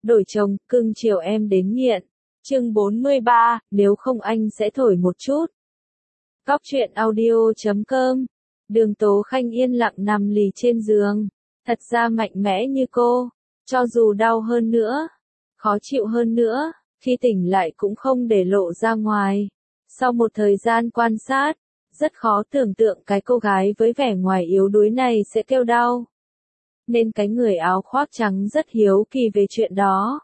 Đổi chồng, cưng chiều em đến nghiện. Chương 43, nếu không anh sẽ thổi một chút. Góc truyện audio.com. Đường Tố Khanh yên lặng nằm lì trên giường. Thật ra mạnh mẽ như cô, cho dù đau hơn nữa, khó chịu hơn nữa, khi tỉnh lại cũng không để lộ ra ngoài. Sau một thời gian quan sát, rất khó tưởng tượng cái cô gái với vẻ ngoài yếu đuối này sẽ kêu đau. Nên cái người áo khoác trắng rất hiếu kỳ về chuyện đó.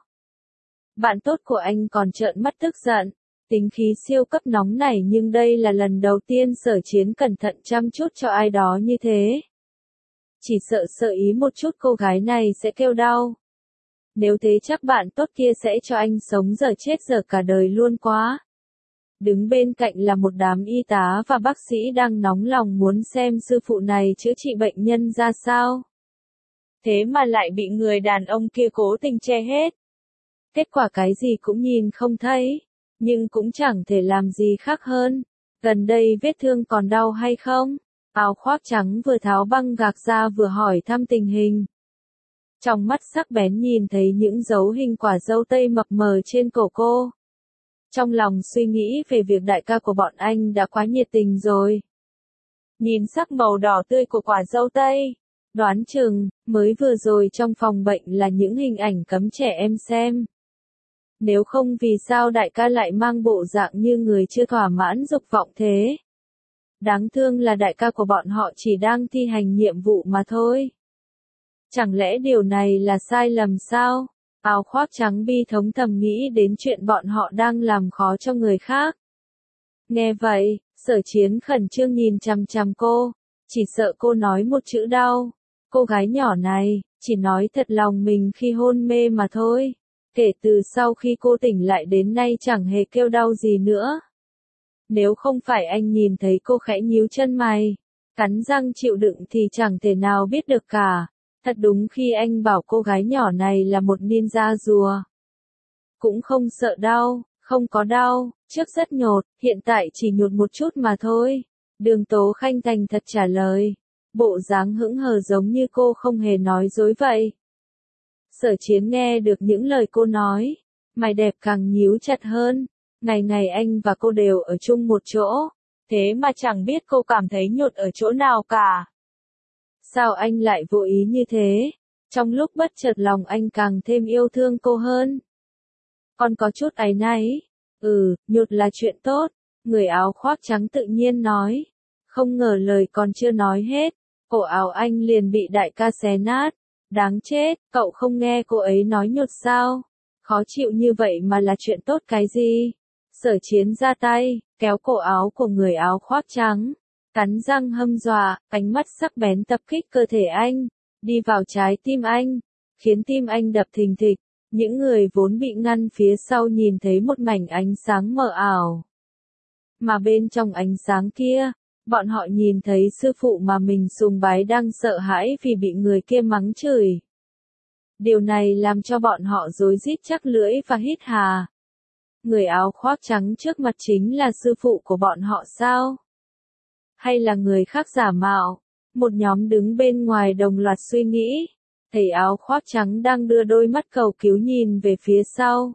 Bạn tốt của anh còn trợn mắt tức giận, tính khí siêu cấp nóng nảy, nhưng đây là lần đầu tiên Sở Chiến cẩn thận chăm chút cho ai đó như thế. Chỉ sợ sơ ý một chút cô gái này sẽ kêu đau. Nếu thế chắc bạn tốt kia sẽ cho anh sống dở chết dở cả đời luôn quá. Đứng bên cạnh là một đám y tá và bác sĩ đang nóng lòng muốn xem sư phụ này chữa trị bệnh nhân ra sao. Thế mà lại bị người đàn ông kia cố tình che hết. Kết quả cái gì cũng nhìn không thấy, nhưng cũng chẳng thể làm gì khác hơn. Gần đây vết thương còn đau hay không? Áo khoác trắng vừa tháo băng gạc ra vừa hỏi thăm tình hình. Trong mắt sắc bén nhìn thấy những dấu hình quả dâu tây mập mờ trên cổ cô. Trong lòng suy nghĩ về việc đại ca của bọn anh đã quá nhiệt tình rồi. Nhìn sắc màu đỏ tươi của quả dâu tây, đoán chừng, mới vừa rồi trong phòng bệnh là những hình ảnh cấm trẻ em xem. Nếu không vì sao đại ca lại mang bộ dạng như người chưa thỏa mãn dục vọng thế. Đáng thương là đại ca của bọn họ chỉ đang thi hành nhiệm vụ mà thôi. Chẳng lẽ điều này là sai lầm sao? Áo khoác trắng bi thống thầm nghĩ đến chuyện bọn họ đang làm khó cho người khác. Nghe vậy, Sở Chiến khẩn trương nhìn chằm chằm cô, chỉ sợ cô nói một chữ đau. Cô gái nhỏ này, chỉ nói thật lòng mình khi hôn mê mà thôi. Kể từ sau khi cô tỉnh lại đến nay chẳng hề kêu đau gì nữa. Nếu không phải anh nhìn thấy cô khẽ nhíu chân mày, cắn răng chịu đựng thì chẳng thể nào biết được cả. Thật đúng khi anh bảo cô gái nhỏ này là một ninja rùa. Cũng không sợ đau, không có đau, trước rất nhột, hiện tại chỉ nhột một chút mà thôi. Đường Tố Khanh thành thật trả lời. Bộ dáng hững hờ giống như cô không hề nói dối vậy. Sở Chiến nghe được những lời cô nói, mày đẹp càng nhíu chặt hơn. Ngày ngày anh và cô đều ở chung một chỗ, thế mà chẳng biết cô cảm thấy nhột ở chỗ nào cả. Sao anh lại vô ý như thế? Trong lúc bất chợt lòng anh càng thêm yêu thương cô hơn. Còn có chút áy náy. Nhột là chuyện tốt, người áo khoác trắng tự nhiên nói. Không ngờ lời còn chưa nói hết, cổ áo anh liền bị đại ca xé nát. Đáng chết, cậu không nghe cô ấy nói nhột sao? Khó chịu như vậy mà là chuyện tốt cái gì? Sở Chiến ra tay, kéo cổ áo của người áo khoác trắng. Cắn răng hâm dọa, ánh mắt sắc bén tập kích cơ thể anh, đi vào trái tim anh, khiến tim anh đập thình thịch. Những người vốn bị ngăn phía sau nhìn thấy một mảnh ánh sáng mờ ảo. Mà bên trong ánh sáng kia, bọn họ nhìn thấy sư phụ mà mình sùng bái đang sợ hãi vì bị người kia mắng chửi. Điều này làm cho bọn họ rối rít chắc lưỡi và hít hà. Người áo khoác trắng trước mặt chính là sư phụ của bọn họ sao? Hay là người khác giả mạo? Một nhóm đứng bên ngoài đồng loạt suy nghĩ. Thầy áo khoác trắng đang đưa đôi mắt cầu cứu nhìn về phía sau.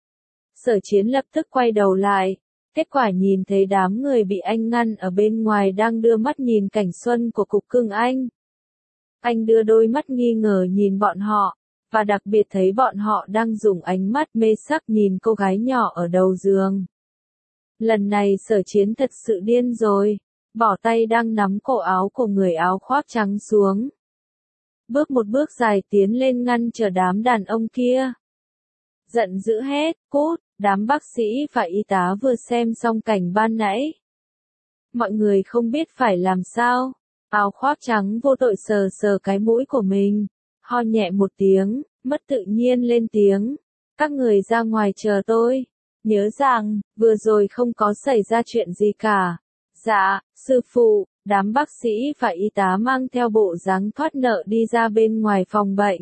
Sở Chiến lập tức quay đầu lại. Kết quả nhìn thấy đám người bị anh ngăn ở bên ngoài đang đưa mắt nhìn cảnh xuân của cục cưng anh. Anh đưa đôi mắt nghi ngờ nhìn bọn họ, và đặc biệt thấy bọn họ đang dùng ánh mắt mê sắc nhìn cô gái nhỏ ở đầu giường. Lần này Sở Chiến thật sự điên rồi, bỏ tay đang nắm cổ áo của người áo khoác trắng xuống. Bước một bước dài tiến lên ngăn trở đám đàn ông kia. Giận dữ hét, cút, đám bác sĩ và y tá vừa xem xong cảnh ban nãy. Mọi người không biết phải làm sao, áo khoác trắng vô tội sờ sờ cái mũi của mình, ho nhẹ một tiếng, mất tự nhiên lên tiếng. Các người ra ngoài chờ tôi. Nhớ rằng, vừa rồi không có xảy ra chuyện gì cả. Dạ, sư phụ, đám bác sĩ và y tá mang theo bộ dáng thoát nợ đi ra bên ngoài phòng bệnh.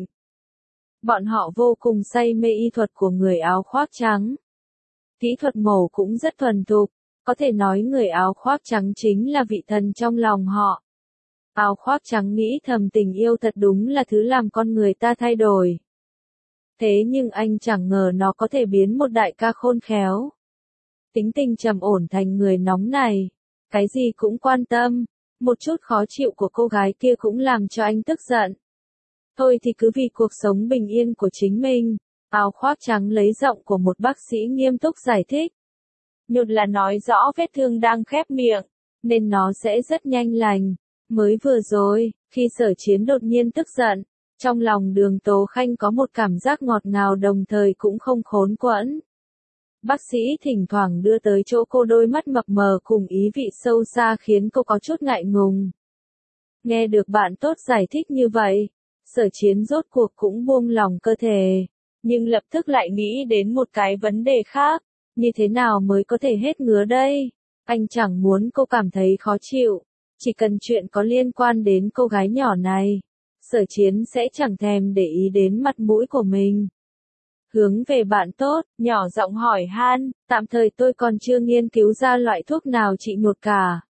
Bọn họ vô cùng say mê y thuật của người áo khoác trắng. Kỹ thuật mổ cũng rất thuần thục, có thể nói người áo khoác trắng chính là vị thần trong lòng họ. Áo khoác trắng nghĩ thầm tình yêu thật đúng là thứ làm con người ta thay đổi. Thế nhưng anh chẳng ngờ nó có thể biến một đại ca khôn khéo, tính tình trầm ổn thành người nóng này, cái gì cũng quan tâm. Một chút khó chịu của cô gái kia cũng làm cho anh tức giận. Thôi thì cứ vì cuộc sống bình yên của chính mình. Áo khoác trắng lấy giọng của một bác sĩ nghiêm túc giải thích. Nhột là nói rõ vết thương đang khép miệng, nên nó sẽ rất nhanh lành. Mới vừa rồi, khi Sở Chiến đột nhiên tức giận, trong lòng Đường Tố Khanh có một cảm giác ngọt ngào đồng thời cũng không khốn quẫn. Bác sĩ thỉnh thoảng đưa tới chỗ cô đôi mắt mập mờ cùng ý vị sâu xa khiến cô có chút ngại ngùng. Nghe được bạn tốt giải thích như vậy, Sở Chiến rốt cuộc cũng buông lòng cơ thể, nhưng lập tức lại nghĩ đến một cái vấn đề khác, như thế nào mới có thể hết ngứa đây? Anh chẳng muốn cô cảm thấy khó chịu, chỉ cần chuyện có liên quan đến cô gái nhỏ này, Sở Chiến sẽ chẳng thèm để ý đến mặt mũi của mình. Hướng về bạn tốt, nhỏ giọng hỏi han, tạm thời tôi còn chưa nghiên cứu ra loại thuốc nào trị nhột cả.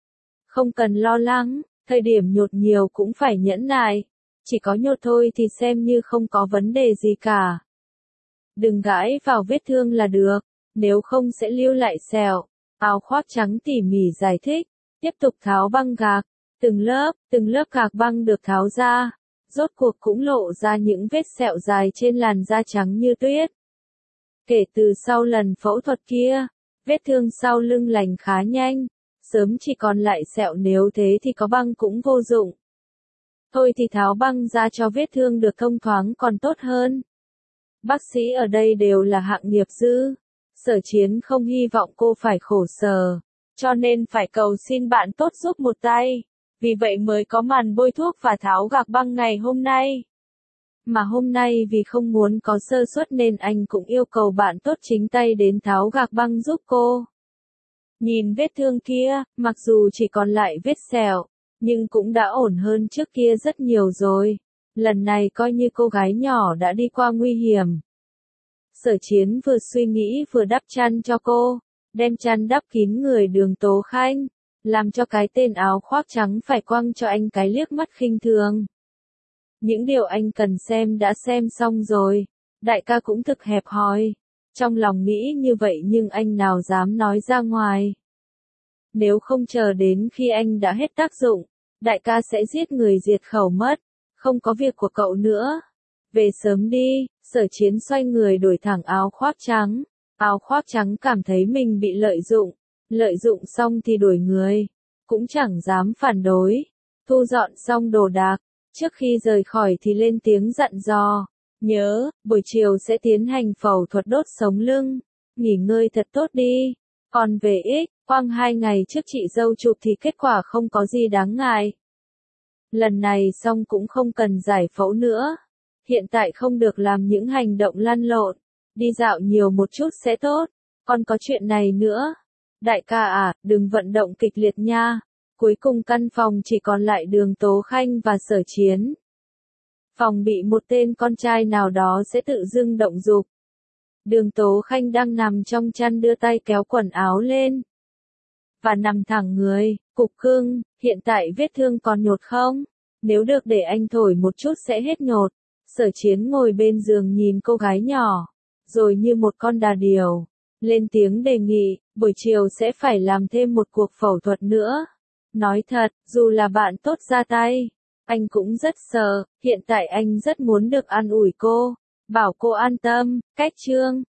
Không cần lo lắng, thời điểm nhột nhiều cũng phải nhẫn nại, chỉ có nhột thôi thì xem như không có vấn đề gì cả. Đừng gãi vào vết thương là được, nếu không sẽ lưu lại sẹo. Áo khoác trắng tỉ mỉ giải thích, tiếp tục tháo băng gạc, từng lớp gạc băng được tháo ra, rốt cuộc cũng lộ ra những vết sẹo dài trên làn da trắng như tuyết. Kể từ sau lần phẫu thuật kia, vết thương sau lưng lành khá nhanh, sớm chỉ còn lại sẹo, nếu thế thì có băng cũng vô dụng. Thôi thì tháo băng ra cho vết thương được thông thoáng còn tốt hơn. Bác sĩ ở đây đều là hạng nghiệp dư. Sở Chiến không hy vọng cô phải khổ sở, cho nên phải cầu xin bạn tốt giúp một tay. Vì vậy mới có màn bôi thuốc và tháo gạc băng ngày hôm nay. Mà hôm nay vì không muốn có sơ suất nên anh cũng yêu cầu bạn tốt chính tay đến tháo gạc băng giúp cô. Nhìn vết thương kia, mặc dù chỉ còn lại vết sẹo, nhưng cũng đã ổn hơn trước kia rất nhiều rồi. Lần này coi như cô gái nhỏ đã đi qua nguy hiểm. Sở Chiến vừa suy nghĩ vừa đắp chăn cho cô, đem chăn đắp kín người Đường Tố Khanh, làm cho cái tên áo khoác trắng phải quăng cho anh cái liếc mắt khinh thường. Những điều anh cần xem đã xem xong rồi, đại ca cũng thực hẹp hòi. Trong lòng nghĩ như vậy nhưng anh nào dám nói ra ngoài. Nếu không chờ đến khi anh đã hết tác dụng, đại ca sẽ giết người diệt khẩu mất, không có việc của cậu nữa. Về sớm đi. Sở Chiến xoay người đổi thẳng áo khoác trắng. Áo khoác trắng cảm thấy mình bị lợi dụng xong thì đuổi người, cũng chẳng dám phản đối. Thu dọn xong đồ đạc, trước khi rời khỏi thì lên tiếng dặn dò, nhớ, buổi chiều sẽ tiến hành phẫu thuật đốt sống lưng, nghỉ ngơi thật tốt đi. Còn về Quang 2 ngày trước chị dâu chụp thì kết quả không có gì đáng ngại. Lần này xong cũng không cần giải phẫu nữa. Hiện tại không được làm những hành động lăn lộn, đi dạo nhiều một chút sẽ tốt. Còn có chuyện này nữa. Đại ca à, đừng vận động kịch liệt nha. Cuối cùng căn phòng chỉ còn lại Đường Tố Khanh và Sở Chiến. Phòng bị một tên con trai nào đó sẽ tự dưng động dục. Đường Tố Khanh đang nằm trong chăn đưa tay kéo quần áo lên. Và nằm thẳng người, cục cưng, hiện tại vết thương còn nhột không? Nếu được để anh thổi một chút sẽ hết nhột. Sở Chiến ngồi bên giường nhìn cô gái nhỏ, rồi như một con đà điểu, lên tiếng đề nghị, buổi chiều sẽ phải làm thêm một cuộc phẫu thuật nữa. Nói thật, dù là bạn tốt ra tay, anh cũng rất sợ, hiện tại anh rất muốn được an ủi cô, bảo cô an tâm. Cách chương